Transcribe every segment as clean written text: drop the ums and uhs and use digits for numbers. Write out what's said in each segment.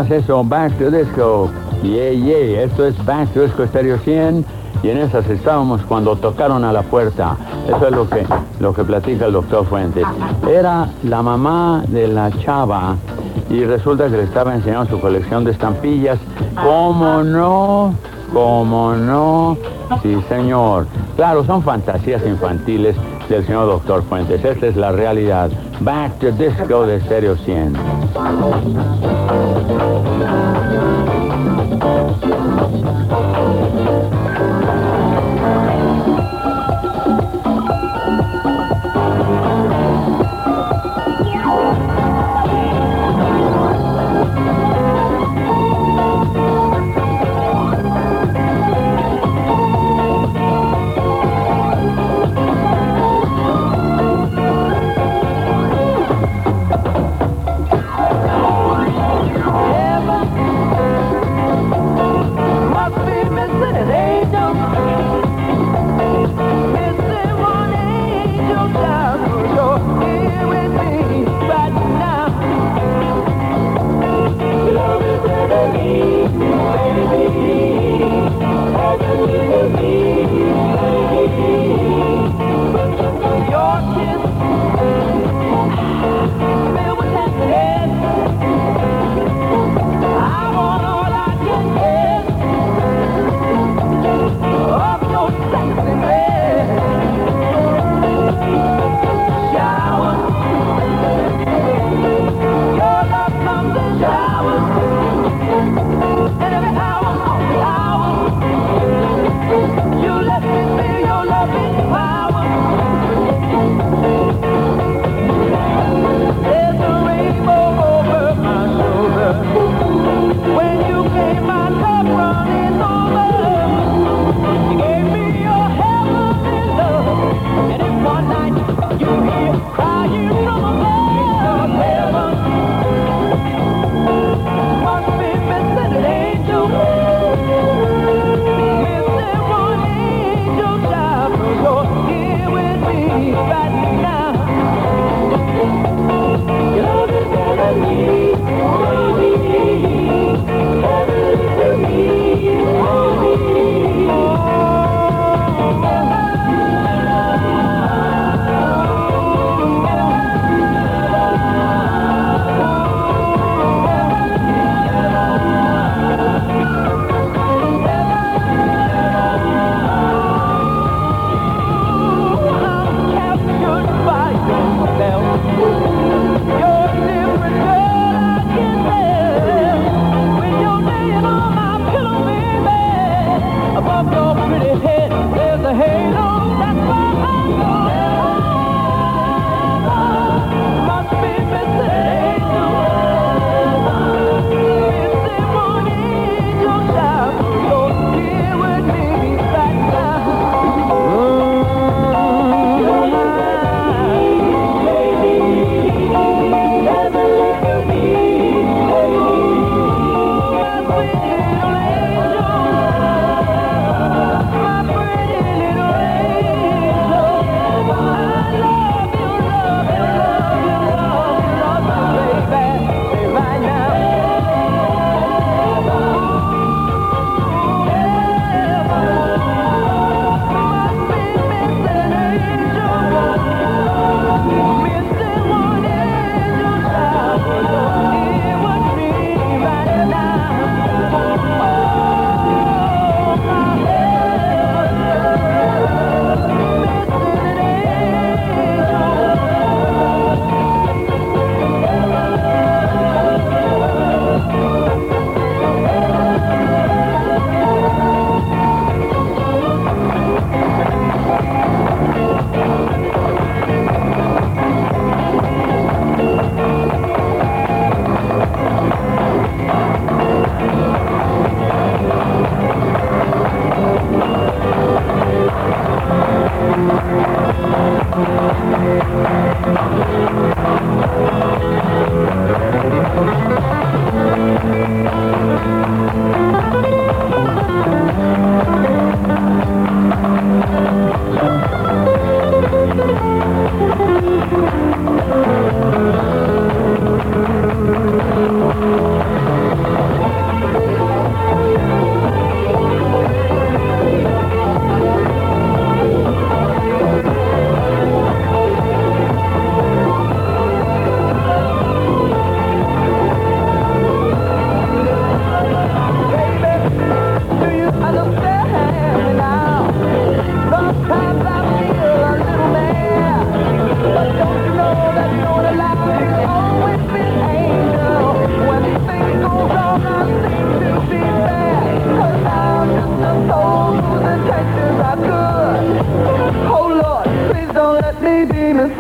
es eso? Back to Disco. Yeah. Esto es Back to Disco Stereo 100. Y en esas estábamos cuando tocaron a la puerta. Eso es lo que platica el doctor Fuentes. Era la mamá de la chava y resulta que le estaba enseñando su colección de estampillas. ¿Cómo no? Sí, señor. Claro, son fantasías infantiles del señor doctor Fuentes. Esta es la realidad. Back to Disco de Stereo 100.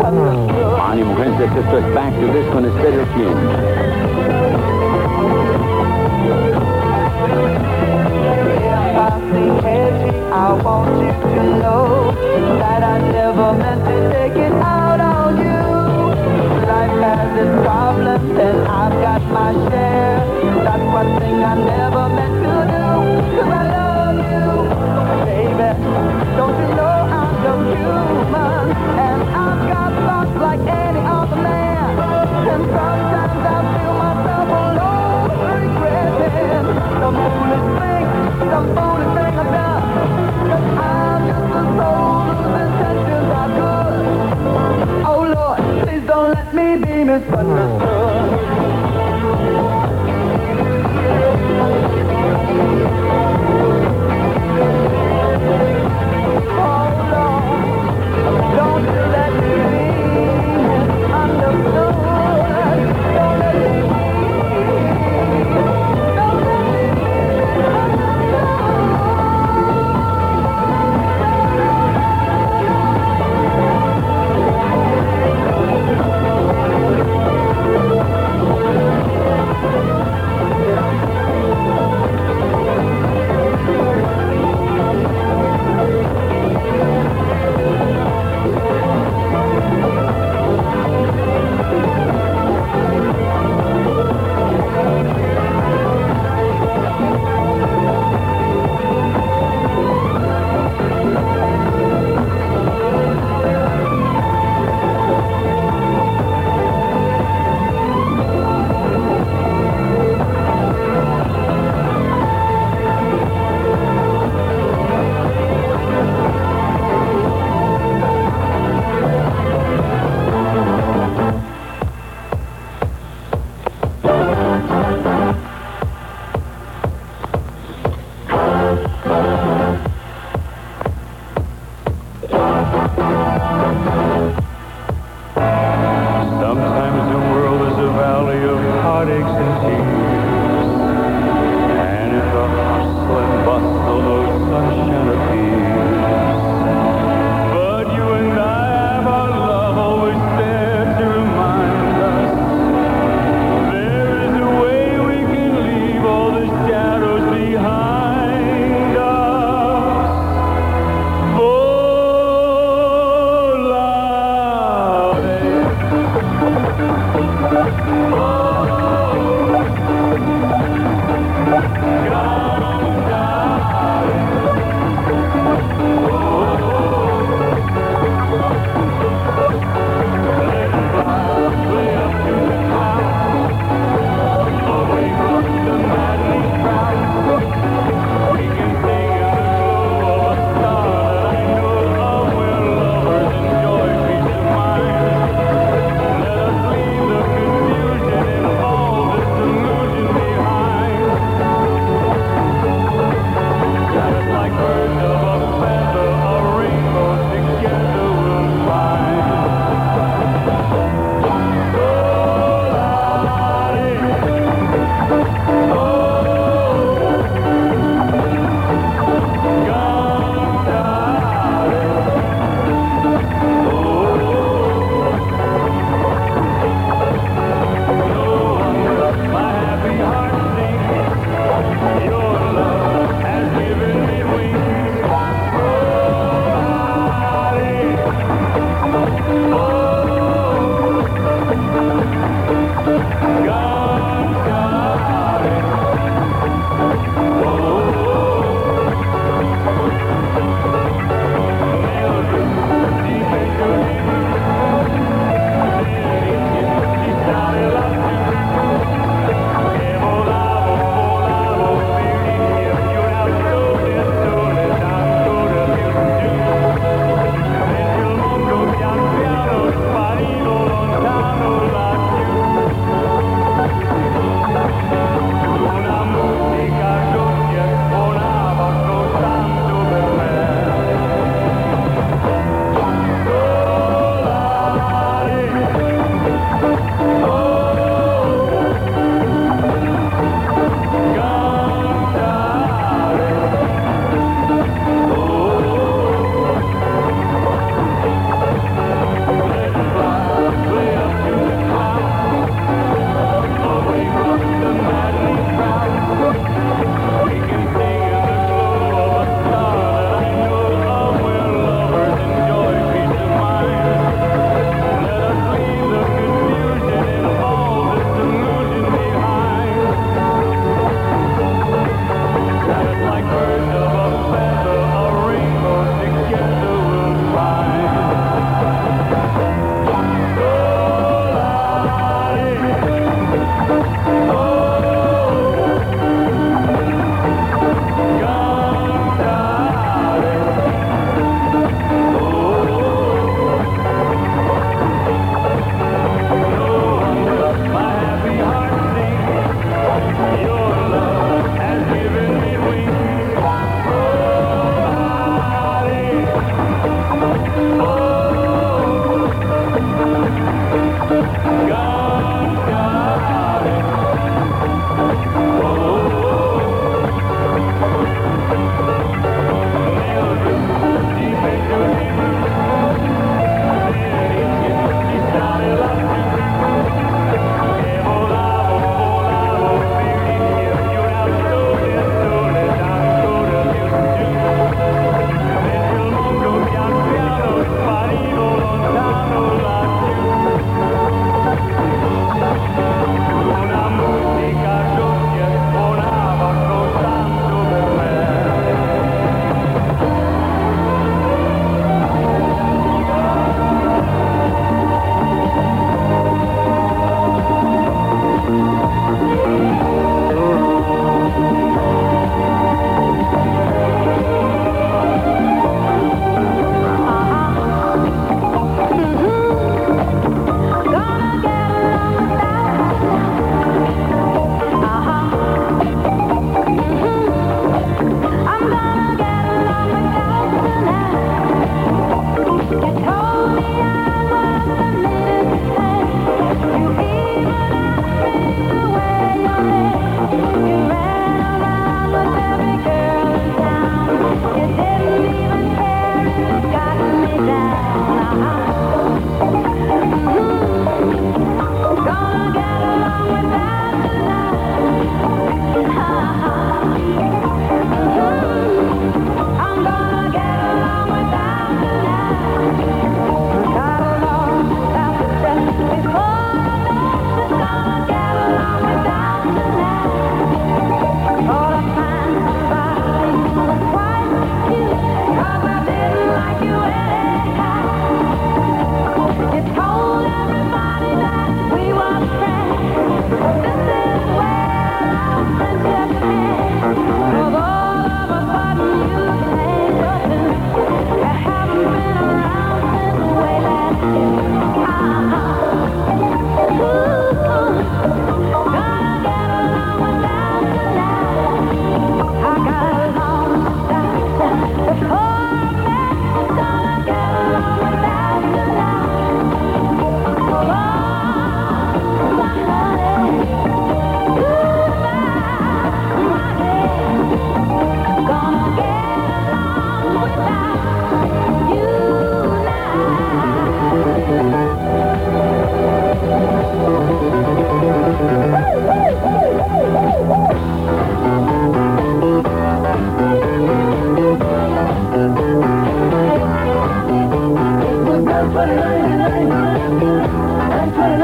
Ánimo, gente, esto es Back to This con Stereo 100. I want you to know that I never meant to take it out on you. Life has its problems and I've got my share. That's one thing I never meant to do, 'cause I love you. Baby, don't you know I'm just human, and I've got thoughts like any other man. And sometimes I feel myself alone, regretting some foolish thing I've done. 'Cause I'm just a soul whose intentions are good. Oh Lord, please don't let me be misunderstood. Oh Lord, don't you let me be misunderstood. Don't let me be. Don't let me be misunderstood.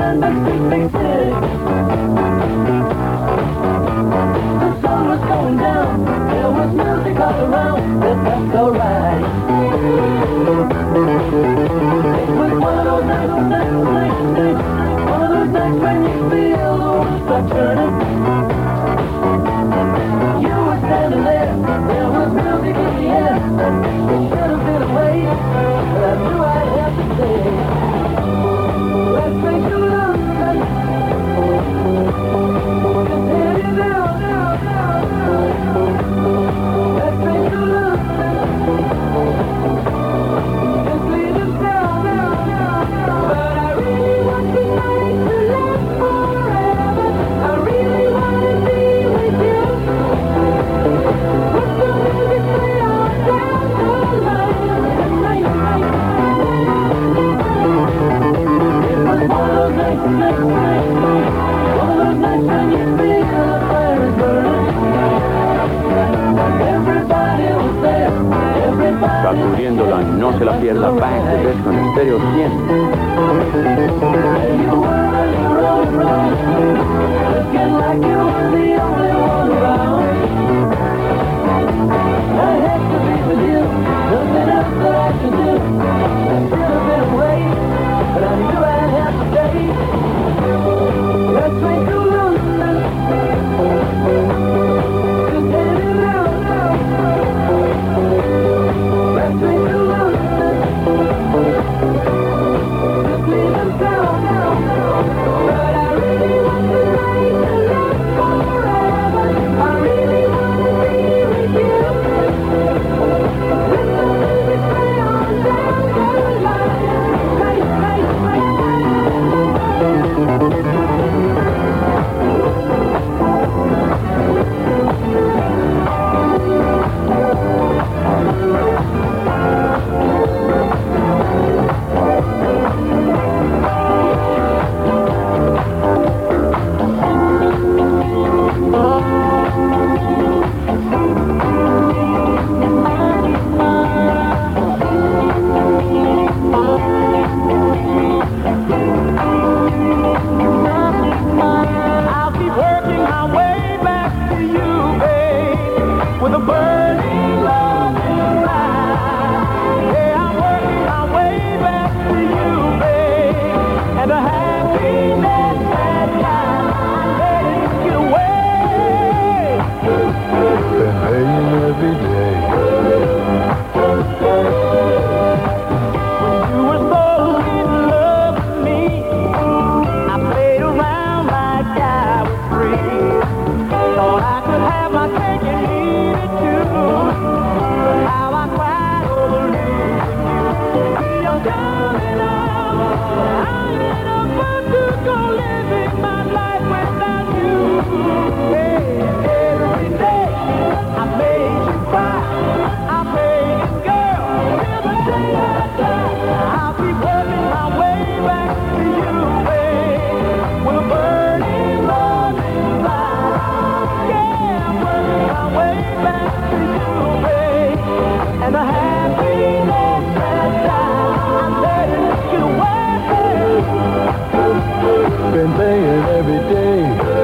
in the big city. The sun was going down, there was music all around, but that's alright. It was one of those nights, one of those nights when you feel the world start turning. You were standing there was music in the air. It should have been away, but I knew I'd have to stay. Let's make a look. Just head it down. Let's make a look. Just lead us down. But I really want tonight to last forever. I really want to be with you. Put the music play on down the line. It was one of those nights, one of those nights when you feel the fire is burning. Everybody was there, everybody. Sacudiéndola, no se la pierda. Back to Disco en Stereo 100. You were on your own road, looking like you were the only one around. I had to be with you, nothing else that I could do. I should have been away, but I knew I'd have to stay. Let's make a look. Just head it out. Let's make a look. Just leave us down. But I really want tonight to last forever. I really want to be with you. With the music play on down the line. I'll keep working my way back to you, babe, with a burning love inside. Yeah, I'm working my way back to you, babe, and the happiness that time I'm letting get away. Been praying every day. When you were so in love with me, I played around like I was free. Thought I could have my cake and eat it too. But how I cried over losing you. You're coming out. I'm in a boat to go living my life without you. Hey, every day I made you cry. I made you girl till the day I die. I'll keep working my way back to you, babe, with a burning love inside. Yeah, I'm working my way back to you, babe, and the happiness that time I'm letting get away. Been praying every day.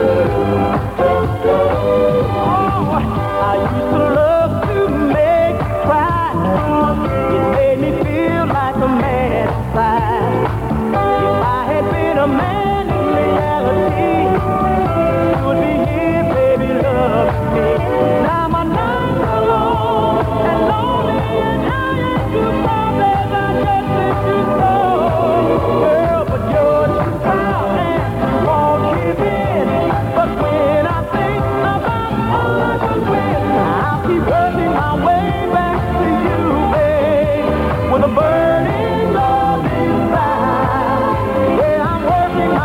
Oh, I used to love to make you cry. It made me feel like a man inside. If I had been a man in reality, you would be here, baby, loving me. Now my nights are long and lonely, and I ain't too proud that I just let you go. Girl, but you're too proud and you won't give in. But when I think about all I could win, I'll keep working my way back to you, babe, with a burning love inside. Yeah, I'm working my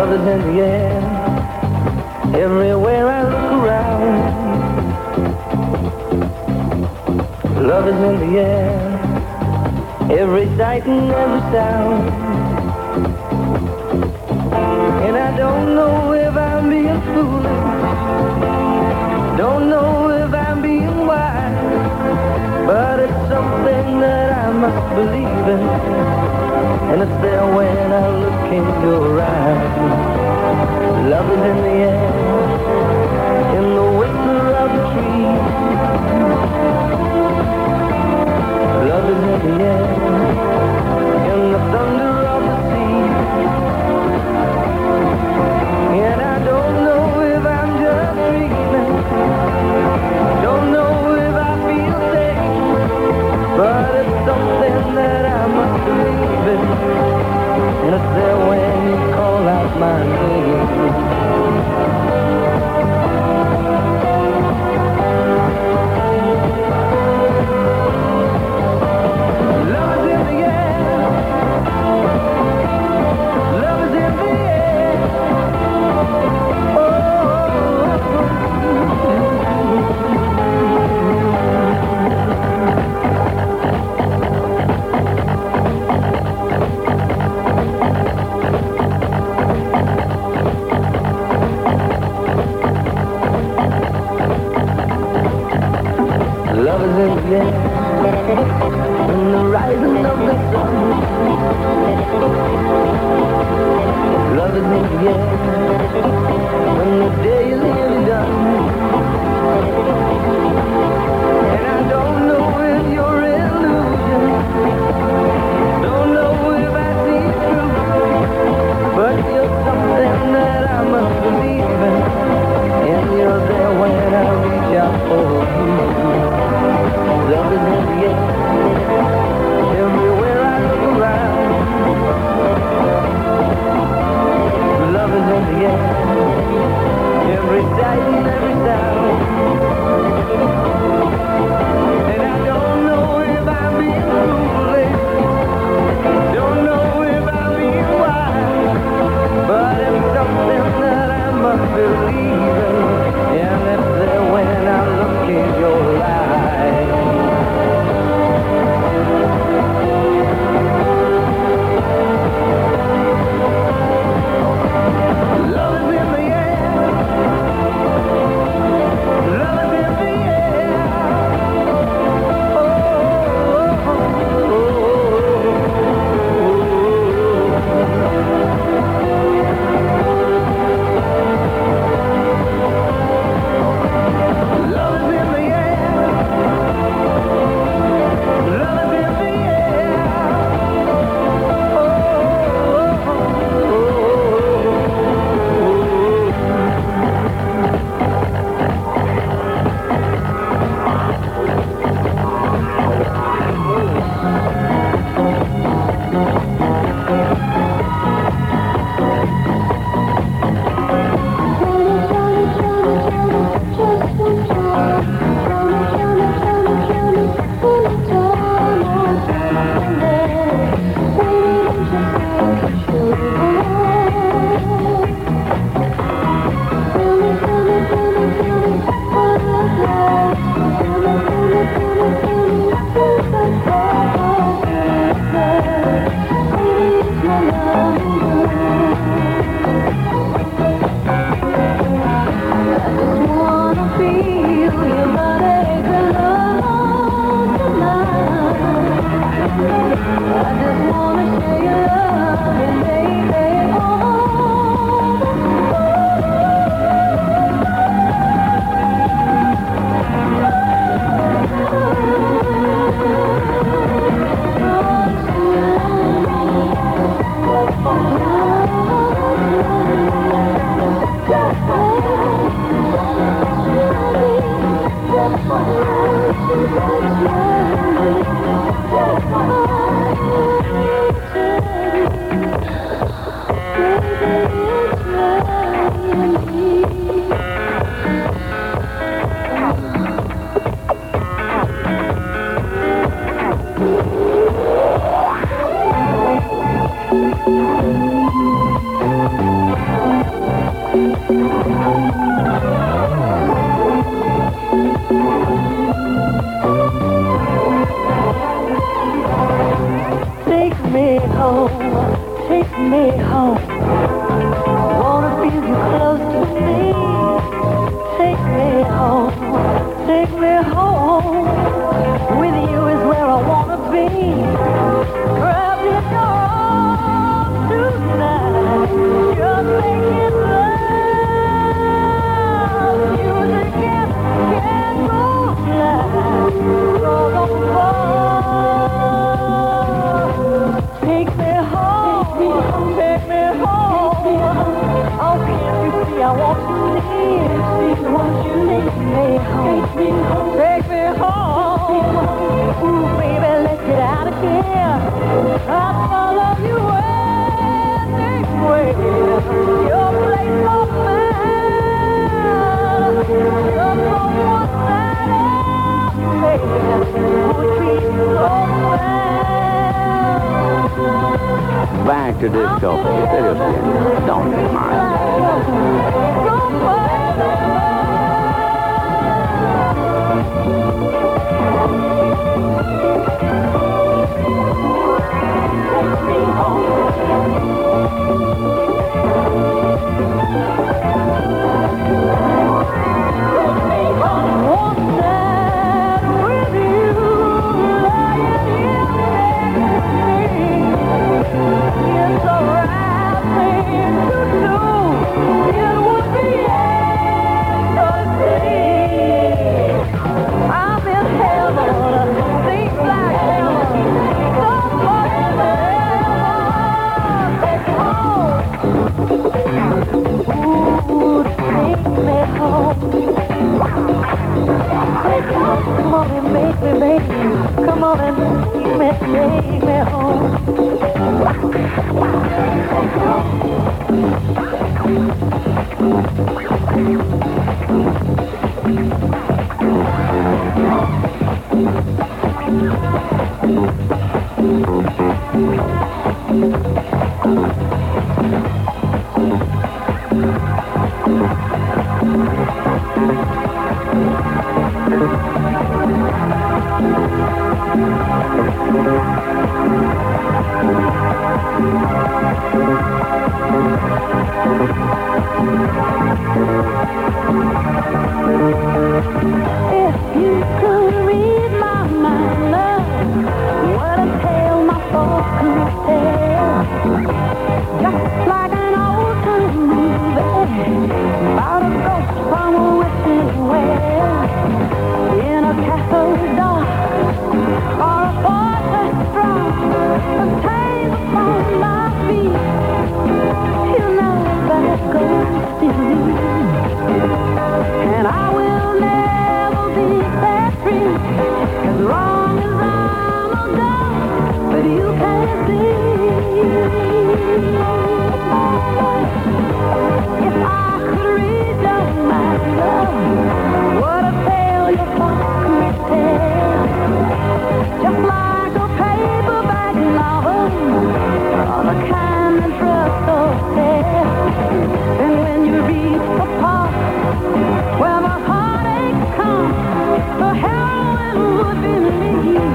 Love is in the air, everywhere I look around. Love is in the air, every sight and every sound. And I don't know if I'm being foolish, don't know if I'm being wise, but it's something that I must believe in, and it's there when I look in your eyes. Love is in the air, in the whisper of the trees. Love is in the air, in the thunder of the sea. And I don't know if I'm just dreaming, don't know if I feel safe, but it's something that I must believe in, and it's there when you call out my name. Love is in the air, love is in the air. Oh, love is in the air, in the rising of the sun. Love is in the air, when the day is nearly done. And I don't know if you're illusion, don't know if I see it true, but you're something that I must believe in, and you're there when I reach out for you. Love is in the air, everywhere I look around. Love is in the air, every sight and every sound. And I don't know if I'm being foolish, don't know if I'm being wise, but it's something that I must believe in, and it's there when I look in your eyes. Love is in the air, love is in the air. Oh, oh, oh, love is in the air, love is in the air. home. Wanna feel you close to me. Take me home, take me home. With you is where I wanna be. Wrap in your arms tonight. Just making love. Music can go fly. Roll on far. Take me home, take me home. Oh, can't you see I want you near? Won't you take me home? Take me home. Ooh, baby, let's get out of here. I'll follow you anywhere. Your place of mine. Just on one side of me. Would be so fine. Back to disco. Stereo 100. Don't be mine. Come on and make me, baby. Come on and make me home. If you could read my mind, love, what a tale my soul could tell. Just like an old time movie about a ghost from a wishing well. In a castle dark or a fortress strong, a tale upon my feet. You know that ghost is me. And I will never be set free, as long as I'm a ghost, but you can't see. If I could read your mind, love, what a tale your thoughts could tell. Just like a paperback novel, or the kind that drugstore sells. And when you read the part where my heartache comes, the heroine would be me.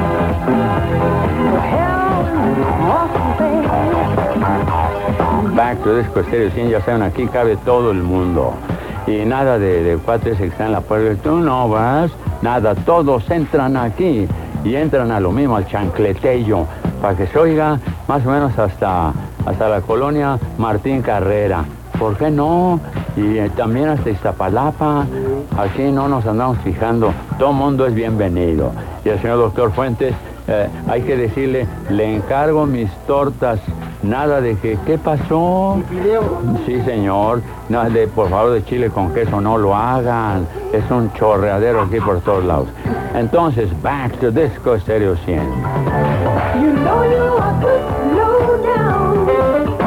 The heroine walking baby. Back to Disco Stereo 100, ya saben, aquí cabe todo el mundo. Y nada de cuates que están en la puerta, tú no vas, nada, todos entran aquí y entran a lo mismo, al chancletello, para que se oiga más o menos hasta la colonia Martín Carrera. ¿Por qué no? Y también hasta Iztapalapa. Aquí no nos andamos fijando, todo mundo es bienvenido. Y al señor doctor Fuentes, hay que decirle, le encargo mis tortas. Nada de que, ¿qué pasó? Sí, señor. Nada de, por favor, de chile con queso, no lo hagan. Es un chorreadero aquí por todos lados. Entonces, back to Disco Stereo 100. You know you are good, low down.